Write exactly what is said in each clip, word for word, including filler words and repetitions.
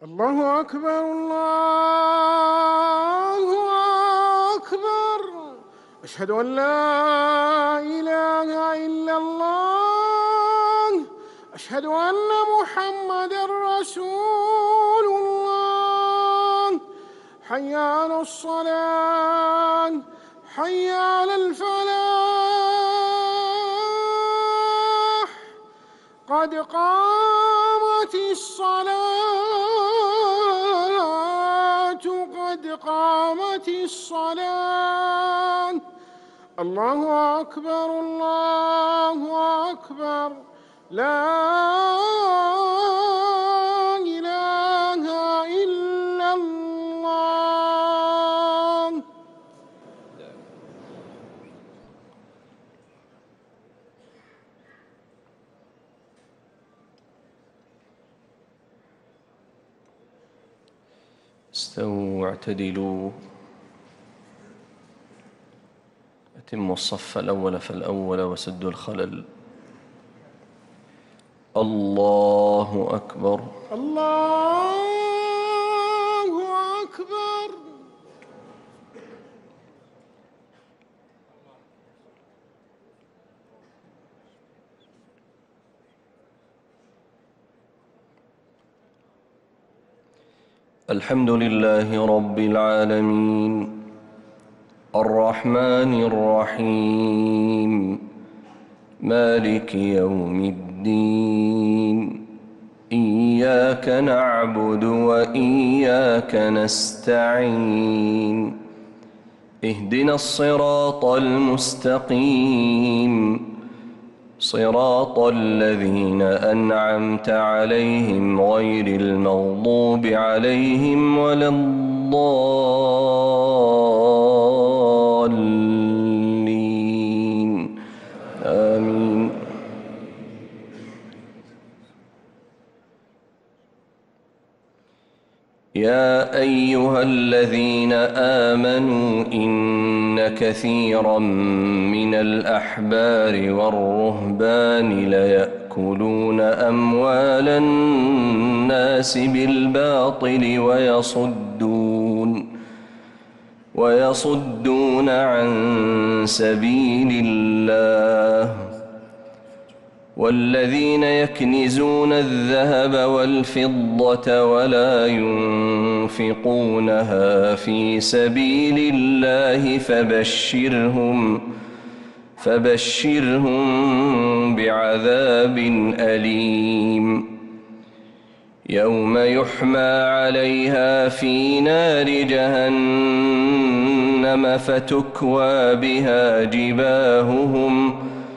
الله أكبر الله أكبر. أشهد أن لا إله إلا الله. أشهد أن محمدًا رسول الله. حي على الصلاة حي على الفلاح. قد قامت الصلاة قد قامت الصلاة. الله أكبر الله أكبر. لا إله إلا الله. استووا واعتدلوا، أتموا الصف الأول فالأول وسدوا الخلل. الله أكبر الله أكبر. الحمد لله رب العالمين الرحمن الرحيم مالك يوم الدين. إياك نعبد وإياك نستعين. اهدنا الصراط المستقيم صراط الذين أنعمت عليهم غير المغضوب عليهم ولا الضالين. آمين. يا أيها الذين آمنوا إن كثيرا من الأحبار والرهبان ليأكلون أموال الناس بالباطل ويصدون ويصدون عن سبيل الله. والذين يكنزون الذهب والفضة ولا ينفقونها في سبيل الله فبشرهم فبشرهم بعذاب أليم. يوم يحمى عليها في نار جهنم فتكوى بها جباههم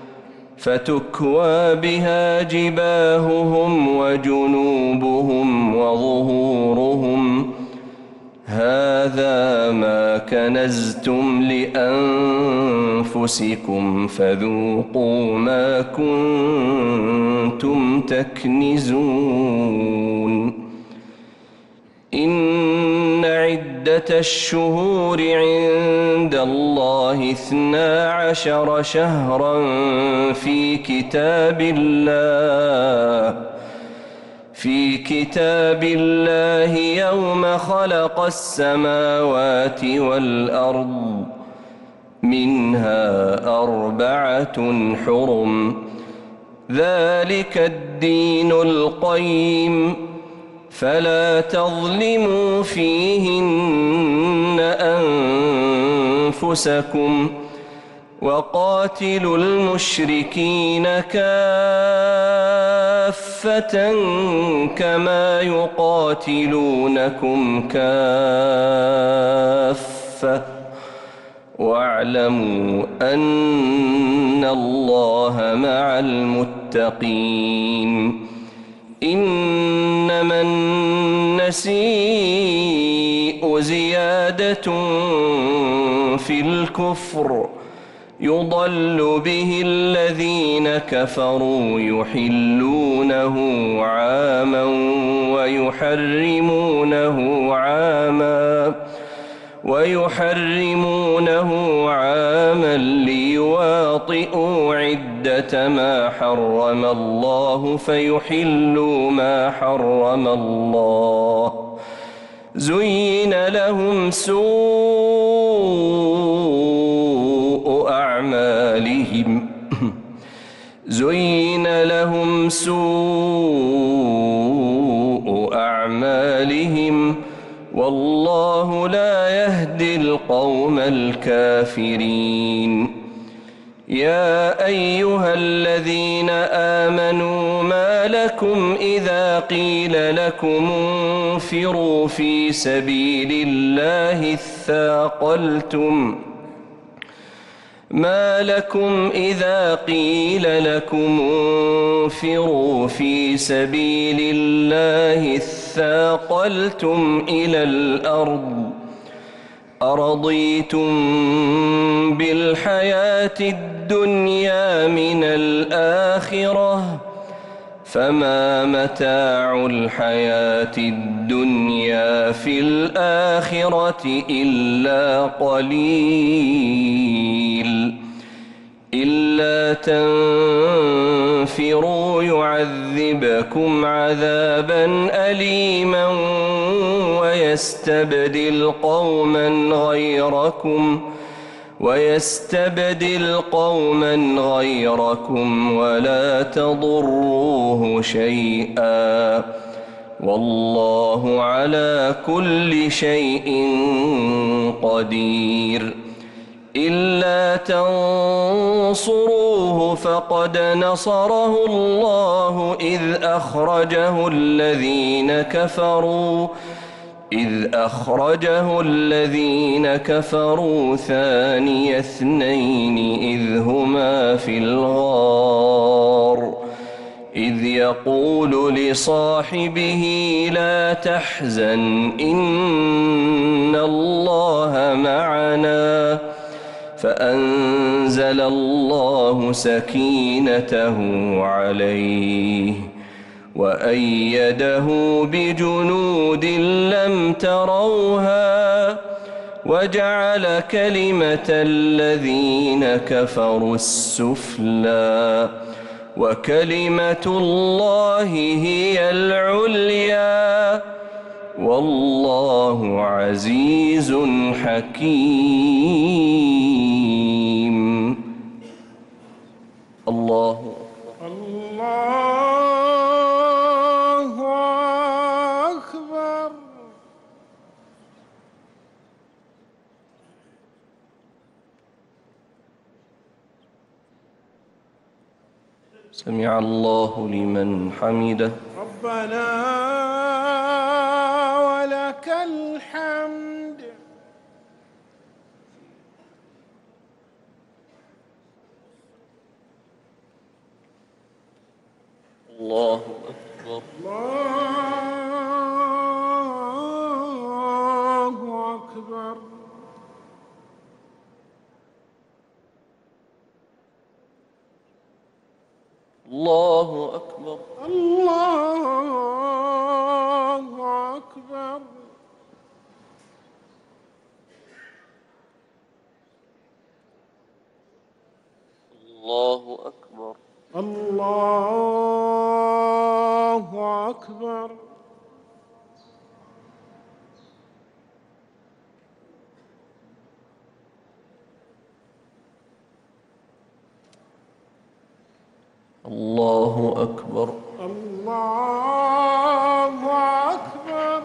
فتكوى بها جباههم وجنوبهم وظهورهم هذا ما كنزتم لأنفسكم فذوقوا ما كنتم تكنزون. إن عدة الشهور عند الله اثنا عشر شهرا في كتاب الله في كتاب الله يوم خلق السماوات والأرض منها أربعة حرم ذلك الدين القيم فلا تظلموا فيهن أنفسكم وقاتلوا المشركين كافة كما يقاتلونكم كافة واعلموا أن الله مع المتقين. إنما النسيء زيادة في الكفر يضل به الذين كفروا يحلونه عاما ويحرمونه عاما ويحرمونه عاما ليواطئوا عدة عدة ما حرم الله فيحلوا ما حرم الله. زين لهم سوء أعمالهم زين لهم سوء أعمالهم والله لا يهدي القوم الكافرين. يا أيها الذين آمنوا ما لكم إذا قيل لكم انفروا في سبيل الله اثاقلتم ما لكم إذا قيل لكم انفروا في سبيل الله اثاقلتم إلى الأرض أرضيتم بالحياة الدنيا من الآخرة فما متاع الحياة الدنيا في الآخرة إلا قليل. إلا تنفروا يعذبكم عذابا أليما ويستبدل قوما غيركم ويستبدل قوما غيركم ولا تضروه شيئا والله على كل شيء قدير. إلا تنصروه فقد نصره الله إذ أخرجه الذين كفروا إذ أخرجه الذين كفروا ثاني اثنين إذ هما في الغار إذ يقول لصاحبه لا تحزن إن الله معنا فأنزل الله سكينته عليه وأيده بجنود لم تروها وجعل كلمة الذين كفروا السفلى وكلمة الله هي العليا والله عزيز حكيم. الله الله أكبر. سمع الله لمن حمده. ربنا ولك الحمد. الله أكبر. الله أكبر. الله أكبر. الله أكبر. الله أكبر. الله أكبر. الله أكبر. الله أكبر.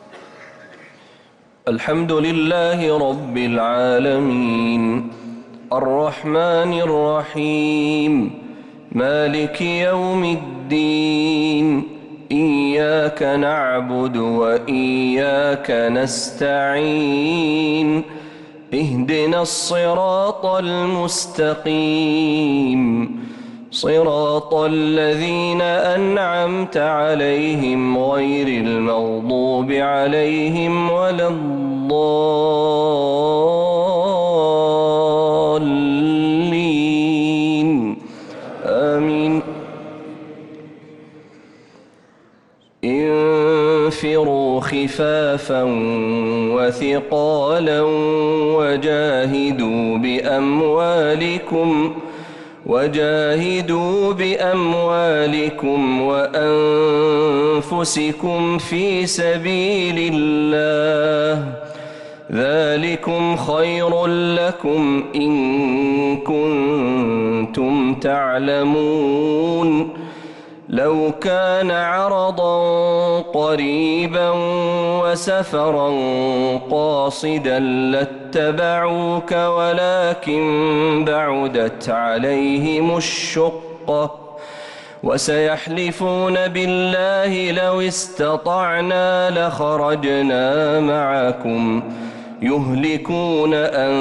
الحمد لله رب العالمين الرحمن الرحيم مالك يوم الدين إياك نعبد وإياك نستعين اهدنا الصراط المستقيم صراط الذين أنعمت عليهم غير المغضوب عليهم ولا الضالين آمين. انفروا خفافا وثقالا وجاهدوا بأموالكم وجاهدوا بأموالكم وأنفسكم في سبيل الله ذلكم خير لكم إن كنتم تعلمون لو كان عرضا قريبا وسفرا قاصدا لاتبعوك ولكن بعدت عليهم الشقة وسيحلفون بالله لو استطعنا لخرجنا معكم يهلكون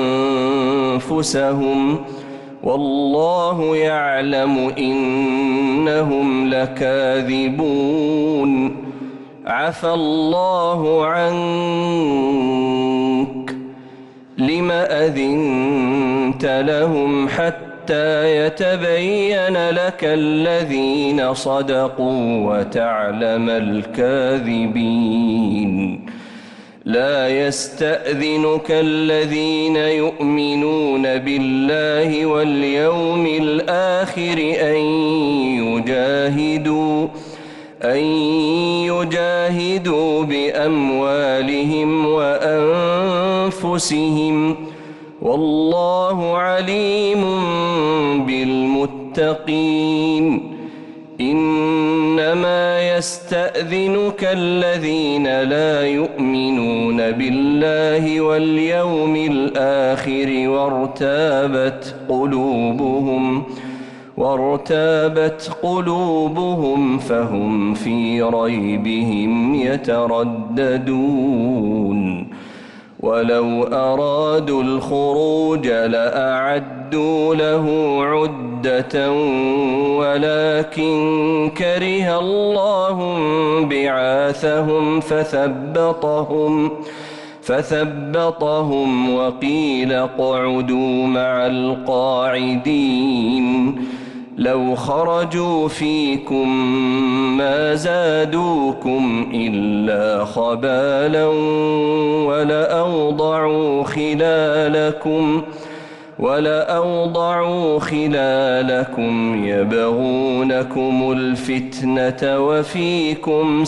أنفسهم والله يعلم إنهم لكاذبون عفى الله عنك لم أذنت لهم حتى يتبين لك الذين صدقوا وتعلم الكاذبين لا يستأذنك الذين يؤمنون بالله واليوم الآخر أن يجاهدوا أن يجاهدوا بأموالهم وأنفسهم والله عليم بالمتقين إنما يستأذنك الذين لا يؤمنون بالله واليوم الآخر وارتابت قلوبهم وارتابت قلوبهم فهم في ريبهم يترددون ولو أرادوا الخروج لأعدوا له عدة ولكن كره الله بعاثهم فثبطهم فثبطهم وقيل اقعدوا مع القاعدين لو خرجوا فيكم ما زادوكم إلا خبالا ولأوضعوا خلالكم ولأوضعوا خلالكم يبغونكم الفتنة وفيكم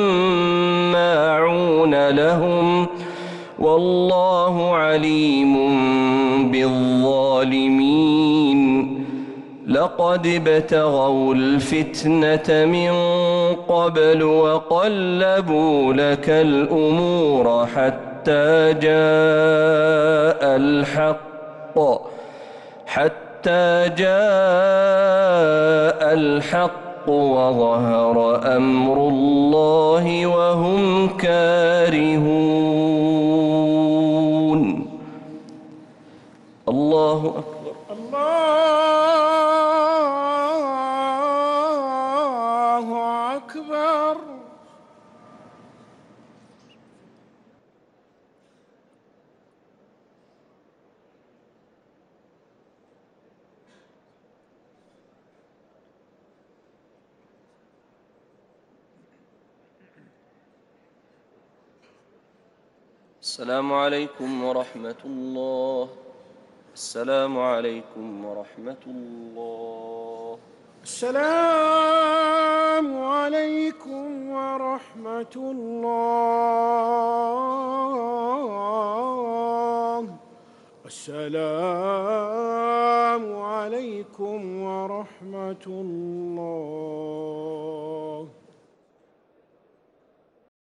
سماعون لهم والله عليم بالظالمين لقد ابتغوا الفتنة من قبل وقلبوا لك الأمور حتى جاء الحق حتى جاء الحق وظهر أمر الله وهم كارهون الله أكبر الله أكبر السلام عليكم ورحمة الله السلام عليكم ورحمة الله السلام عليكم ورحمة الله السلام عليكم ورحمة الله